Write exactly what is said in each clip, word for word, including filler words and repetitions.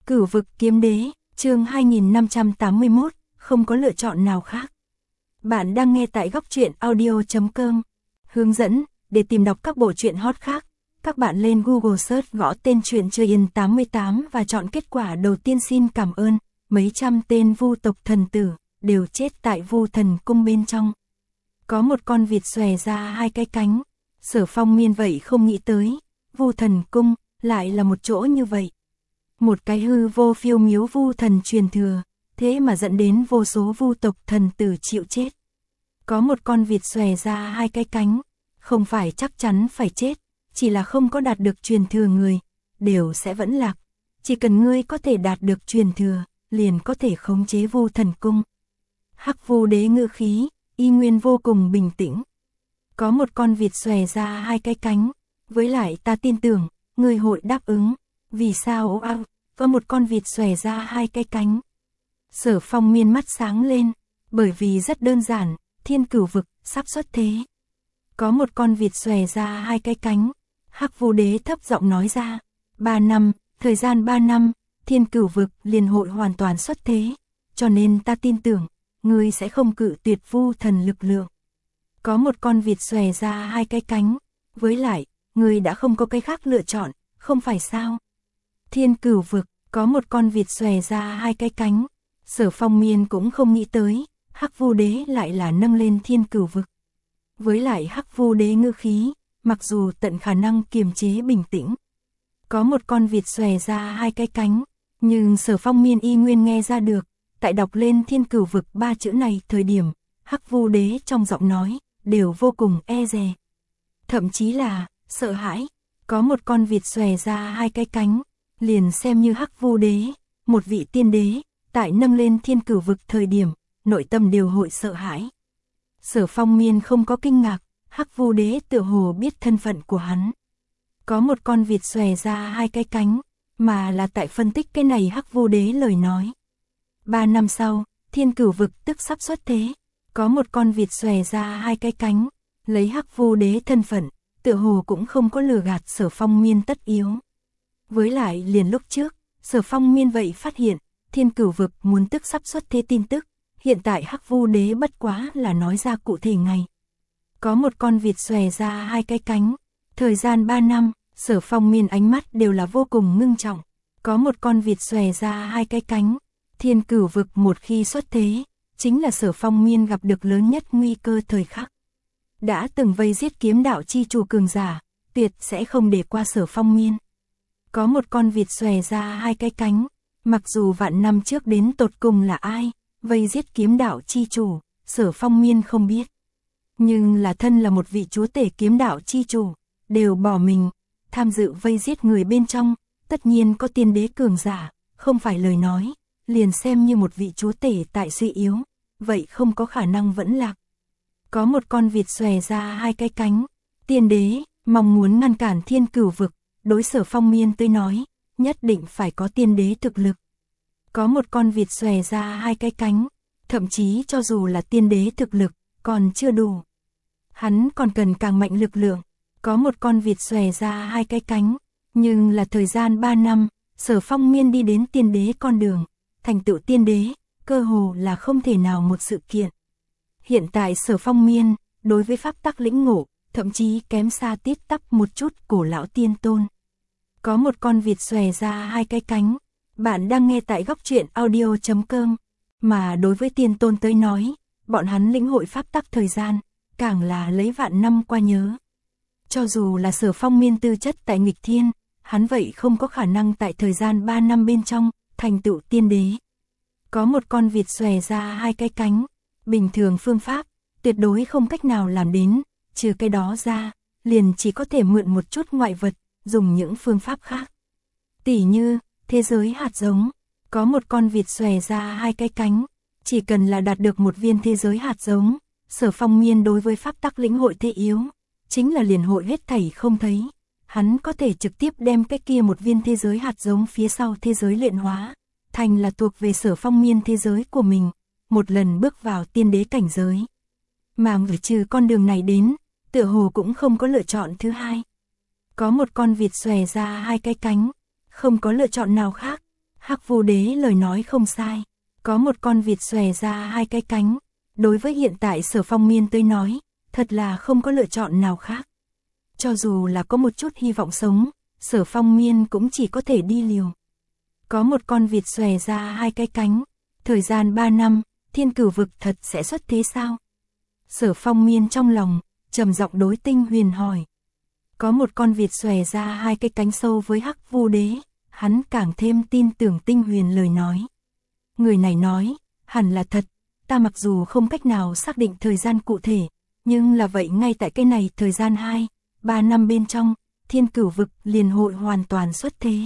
Cửu vực kiếm đế, chương hai nghìn năm trăm tám mươi mốt, không có lựa chọn nào khác. Bạn đang nghe tại góc truyện audio chấm com. Hướng dẫn, để tìm đọc các bộ truyện hot khác, các bạn lên Google Search gõ tên truyện Chơi Yên tám mươi tám và chọn kết quả đầu tiên. Xin cảm ơn, mấy trăm tên vu tộc thần tử, đều chết tại vu thần cung bên trong. Có một con vịt xòe ra hai cái cánh, Sở Phong Miên vậy không nghĩ tới, vu thần cung, lại là một chỗ như vậy. Một cái hư vô phiêu miếu vu thần truyền thừa, thế mà dẫn đến vô số vu tộc thần tử chịu chết. Có một con vịt xòe ra hai cái cánh, không phải chắc chắn phải chết, chỉ là không có đạt được truyền thừa người, đều sẽ vẫn lạc. Chỉ cần ngươi có thể đạt được truyền thừa, liền có thể khống chế vu thần cung. Hắc vu đế ngữ khí, y nguyên vô cùng bình tĩnh. Có một con vịt xòe ra hai cái cánh, với lại ta tin tưởng, ngươi hội đáp ứng. Vì sao ao, có một con vịt xòe ra hai cái cánh. Sở Phong Miên mắt sáng lên, bởi vì rất đơn giản, thiên cửu vực, sắp xuất thế. Có một con vịt xòe ra hai cái cánh, Hắc vu đế thấp giọng nói ra, ba năm, thời gian ba năm, thiên cửu vực liền hội hoàn toàn xuất thế, cho nên ta tin tưởng, ngươi sẽ không cự tuyệt vu thần lực lượng. Có một con vịt xòe ra hai cái cánh, với lại, ngươi đã không có cái khác lựa chọn, không phải sao? Thiên cửu vực, có một con vịt xòe ra hai cái cánh, Sở Phong Miên cũng không nghĩ tới, Hắc vu đế lại là nâng lên thiên cửu vực. Với lại Hắc vu đế ngữ khí, mặc dù tận khả năng kiềm chế bình tĩnh. Có một con vịt xòe ra hai cái cánh, nhưng Sở Phong Miên y nguyên nghe ra được, tại đọc lên thiên cửu vực ba chữ này thời điểm, Hắc vu đế trong giọng nói, đều vô cùng e dè. Thậm chí là, sợ hãi, có một con vịt xòe ra hai cái cánh, liền xem như Hắc vu đế, một vị tiên đế, tại nâng lên thiên cửu vực thời điểm, nội tâm đều hội sợ hãi. Sở Phong Miên không có kinh ngạc, Hắc vu đế tựa hồ biết thân phận của hắn. Có một con vịt xòe ra hai cái cánh, mà là tại phân tích cái này Hắc vu đế lời nói. Ba năm sau, thiên cửu vực tức sắp xuất thế, có một con vịt xòe ra hai cái cánh, lấy Hắc vu đế thân phận, tựa hồ cũng không có lừa gạt Sở Phong Miên tất yếu. Với lại liền lúc trước, Sở Phong Miên vậy phát hiện, thiên cửu vực muốn tức sắp xuất thế tin tức, hiện tại Hắc vu đế bất quá là nói ra cụ thể ngày. Có một con vịt xòe ra hai cái cánh, thời gian ba năm, Sở Phong Miên ánh mắt đều là vô cùng ngưng trọng. Có một con vịt xòe ra hai cái cánh, thiên cửu vực một khi xuất thế, chính là Sở Phong Miên gặp được lớn nhất nguy cơ thời khắc. Đã từng vây giết kiếm đạo chi chủ cường giả, tuyệt sẽ không để qua Sở Phong Miên. Có một con vịt xòe ra hai cái cánh, mặc dù vạn năm trước đến tột cùng là ai, vây giết kiếm đạo chi chủ, Sở Phong Miên không biết. Nhưng là thân là một vị chúa tể kiếm đạo chi chủ, đều bỏ mình, tham dự vây giết người bên trong, tất nhiên có tiên đế cường giả, không phải lời nói, liền xem như một vị chúa tể tại suy yếu, vậy không có khả năng vẫn lạc. Có một con vịt xòe ra hai cái cánh, tiên đế, mong muốn ngăn cản thiên cửu vực, đối Sở Phong Miên tới nói, nhất định phải có tiên đế thực lực. Có một con vịt xòe ra hai cái cánh, thậm chí cho dù là tiên đế thực lực, còn chưa đủ. Hắn còn cần càng mạnh lực lượng. Có một con vịt xòe ra hai cái cánh, nhưng là thời gian ba năm, Sở Phong Miên đi đến tiên đế con đường, thành tựu tiên đế, cơ hồ là không thể nào một sự kiện. Hiện tại Sở Phong Miên, đối với pháp tắc lĩnh ngộ, thậm chí kém xa tít tắp một chút cổ lão tiên tôn. Có một con vịt xòe ra hai cái cánh, bạn đang nghe tại góc truyện audio chấm com, mà đối với tiên tôn tới nói, bọn hắn lĩnh hội pháp tắc thời gian, càng là lấy vạn năm qua nhớ. Cho dù là Sở Phong Miên tư chất tại nghịch thiên, hắn vậy không có khả năng tại thời gian ba năm bên trong, thành tựu tiên đế. Có một con vịt xòe ra hai cái cánh, bình thường phương pháp, tuyệt đối không cách nào làm đến, trừ cái đó ra, liền chỉ có thể mượn một chút ngoại vật, dùng những phương pháp khác. Tỉ như, thế giới hạt giống, có một con vịt xòe ra hai cái cánh, chỉ cần là đạt được một viên thế giới hạt giống, Sở Phong Miên đối với pháp tắc lĩnh hội thế yếu, chính là liền hội hết thảy không thấy, hắn có thể trực tiếp đem cái kia một viên thế giới hạt giống phía sau thế giới luyện hóa, thành là thuộc về Sở Phong Miên thế giới của mình, một lần bước vào tiên đế cảnh giới. Mà ngoại trừ con đường này đến, tựa hồ cũng không có lựa chọn thứ hai. Có một con vịt xòe ra hai cái cánh, không có lựa chọn nào khác, Hắc Vu Đế lời nói không sai, có một con vịt xòe ra hai cái cánh, đối với hiện tại Sở Phong Miên tới nói, thật là không có lựa chọn nào khác. Cho dù là có một chút hy vọng sống, Sở Phong Miên cũng chỉ có thể đi liều. Có một con vịt xòe ra hai cái cánh, thời gian ba năm, Thiên Cửu Vực thật sẽ xuất thế sao? Sở Phong Miên trong lòng, trầm giọng đối Tinh Huyền hỏi. Có một con vịt xòe ra hai cái cánh sâu với Hắc Vu Đế, hắn càng thêm tin tưởng Tinh Huyền lời nói. Người này nói, hẳn là thật, ta mặc dù không cách nào xác định thời gian cụ thể, nhưng là vậy ngay tại cái này thời gian hai, ba năm bên trong, Thiên Cửu Vực liền hội hoàn toàn xuất thế.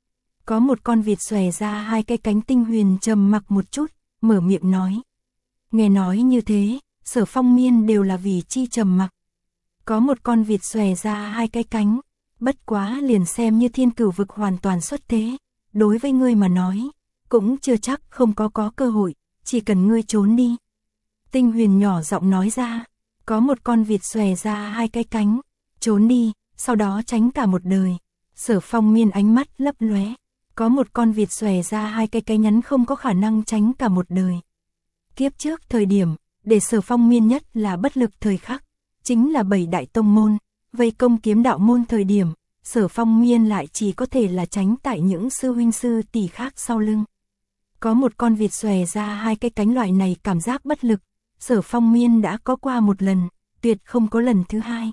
Có một con vịt xòe ra hai cái cánh. Tinh Huyền trầm mặc một chút, mở miệng nói. Nghe nói như thế, Sở Phong Miên đều là vì chi trầm mặc. Có một con vịt xòe ra hai cái cánh, bất quá liền xem như Thiên Cửu Vực hoàn toàn xuất thế, đối với ngươi mà nói, cũng chưa chắc không có có cơ hội, chỉ cần ngươi trốn đi. Tinh Huyền nhỏ giọng nói ra, có một con vịt xòe ra hai cái cánh, trốn đi, sau đó tránh cả một đời. Sở Phong Miên ánh mắt lấp lóe, có một con vịt xòe ra hai cái cánh nhắn không có khả năng tránh cả một đời. Kiếp trước thời điểm, để Sở Phong Miên nhất là bất lực thời khắc, chính là bảy đại tông môn, vây công kiếm đạo môn thời điểm, Sở Phong Miên lại chỉ có thể là tránh tại những sư huynh sư tỷ khác sau lưng. Có một con vịt xòe ra hai cái cánh, loại này cảm giác bất lực, Sở Phong Miên đã có qua một lần, tuyệt không có lần thứ hai.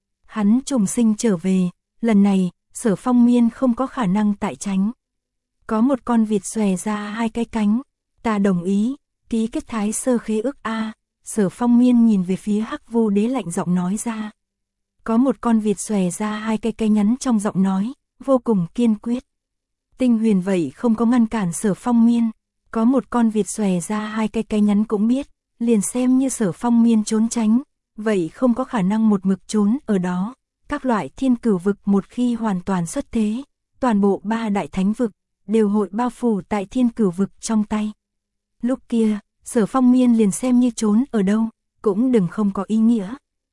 Hắn trùng sinh trở về, lần này, Sở Phong Miên không có khả năng tại tránh. Có một con vịt xòe ra hai cái cánh, ta đồng ý, ký kết Thái Sơ khế ước a. Sở Phong Miên nhìn về phía Hắc Vu Đế lạnh giọng nói ra. Có một con vịt xòe ra hai cái cánh nhắn trong giọng nói, vô cùng kiên quyết. Tinh Huyền vậy không có ngăn cản Sở Phong Miên, có một con vịt xòe ra hai cái cánh nhắn cũng biết, liền xem như Sở Phong Miên trốn tránh, vậy không có khả năng một mực trốn ở đó. Các loại Thiên Cửu Vực một khi hoàn toàn xuất thế, toàn bộ ba đại thánh vực đều hội bao phủ tại Thiên Cửu Vực trong tay. Lúc kia, Sở Phong Miên liền xem như trốn ở đâu, cũng đừng không có ý nghĩa.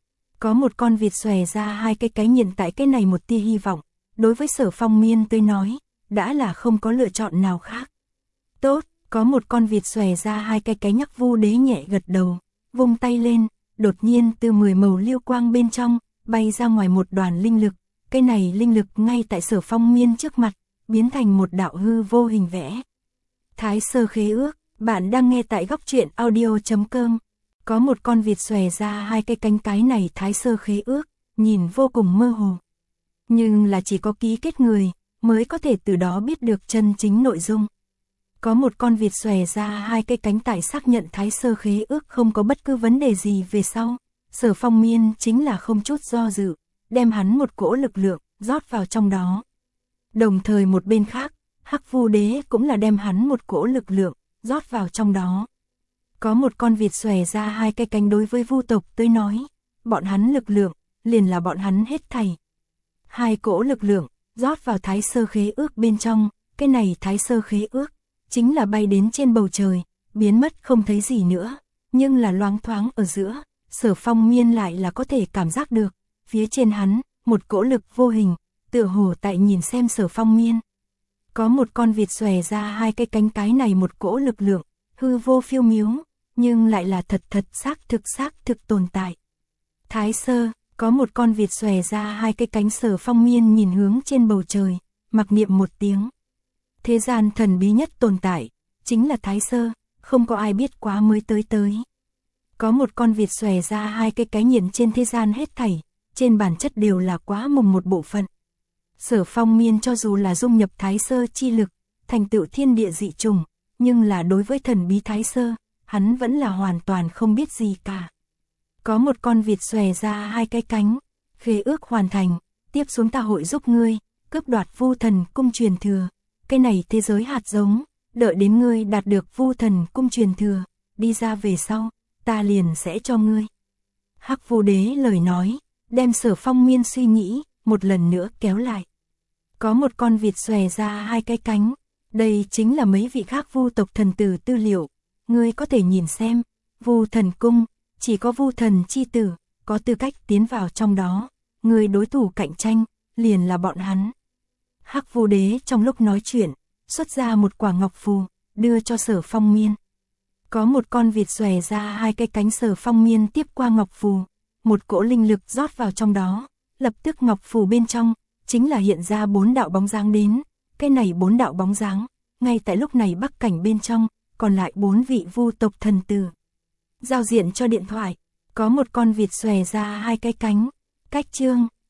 Có một con vịt xòe ra hai cái cánh, hiện tại cái này một tia hy vọng, đối với Sở Phong Miên tới nói, đã là không có lựa chọn nào khác. Tốt, có một con vịt xòe ra hai cái cánh. Hắc Vu Đế nhẹ gật đầu, vung tay lên, đột nhiên từ mười màu lưu quang bên trong, bay ra ngoài một đoàn linh lực, cái này linh lực ngay tại Sở Phong Miên trước mặt, biến thành một đạo hư vô hình vẽ. Thái Sơ khế ước, bạn đang nghe tại góc truyện audio chấm com. Có một con vịt xòe ra hai cái cánh, cái này Thái Sơ khế ước, nhìn vô cùng mơ hồ. Nhưng là chỉ có ký kết người, mới có thể từ đó biết được chân chính nội dung. Có một con vịt xòe ra hai cái cánh, tại xác nhận Thái Sơ khế ước không có bất cứ vấn đề gì về sau. Sở Phong Miên chính là không chút do dự, đem hắn một cỗ lực lượng, rót vào trong đó. Đồng thời một bên khác, Hắc Vu Đế cũng là đem hắn một cỗ lực lượng, rót vào trong đó. Có một con vịt xòe ra hai cái cánh, đối với Vu tộc tới nói, bọn hắn lực lượng, liền là bọn hắn hết thảy. Hai cỗ lực lượng, rót vào Thái Sơ khế ước bên trong, cái này Thái Sơ khế ước, chính là bay đến trên bầu trời, biến mất không thấy gì nữa, nhưng là loáng thoáng ở giữa, Sở Phong Miên lại là có thể cảm giác được, phía trên hắn, một cỗ lực vô hình, tựa hồ tại nhìn xem Sở Phong Miên. Có một con vịt xòe ra hai cái cánh, cái này một cỗ lực lượng, hư vô phiêu miếu, nhưng lại là thật thật xác thực xác thực tồn tại. Thái Sơ, có một con vịt xòe ra hai cái cánh. Sở Phong Miên nhìn hướng trên bầu trời, mặc niệm một tiếng. Thế gian thần bí nhất tồn tại, chính là Thái Sơ, không có ai biết quá mới tới tới. Có một con vịt xòe ra hai cái cánh, nhìn trên thế gian hết thảy, trên bản chất đều là quá mùng một bộ phận. Sở Phong Miên cho dù là dung nhập Thái Sơ chi lực, thành tựu thiên địa dị trùng, nhưng là đối với thần bí Thái Sơ, hắn vẫn là hoàn toàn không biết gì cả. Có một con vịt xòe ra hai cái cánh, khế ước hoàn thành, tiếp xuống ta hội giúp ngươi, cướp đoạt Vu Thần cung truyền thừa, cái này thế giới hạt giống, đợi đến ngươi đạt được Vu Thần cung truyền thừa, đi ra về sau, ta liền sẽ cho ngươi. Hắc Vu Đế lời nói, đem Sở Phong Miên suy nghĩ, một lần nữa kéo lại. Có một con vịt xòe ra hai cái cánh, đây chính là mấy vị khác Vu tộc thần tử tư liệu, ngươi có thể nhìn xem, Vu Thần cung, chỉ có Vu Thần chi tử, có tư cách tiến vào trong đó, người đối thủ cạnh tranh, liền là bọn hắn. Hắc Vu Đế trong lúc nói chuyện, xuất ra một quả ngọc phù, đưa cho Sở Phong Miên. Có một con vịt xòe ra hai cái cánh, Sở Phong Miên tiếp qua ngọc phù, một cỗ linh lực rót vào trong đó, lập tức ngọc phù bên trong, chính là hiện ra bốn đạo bóng dáng đến, cái này bốn đạo bóng dáng, ngay tại lúc này Bắc Cảnh bên trong, còn lại bốn vị vu tộc thần tử. Giao diện cho điện thoại, có một con vịt xòe ra hai cái cánh, cách chương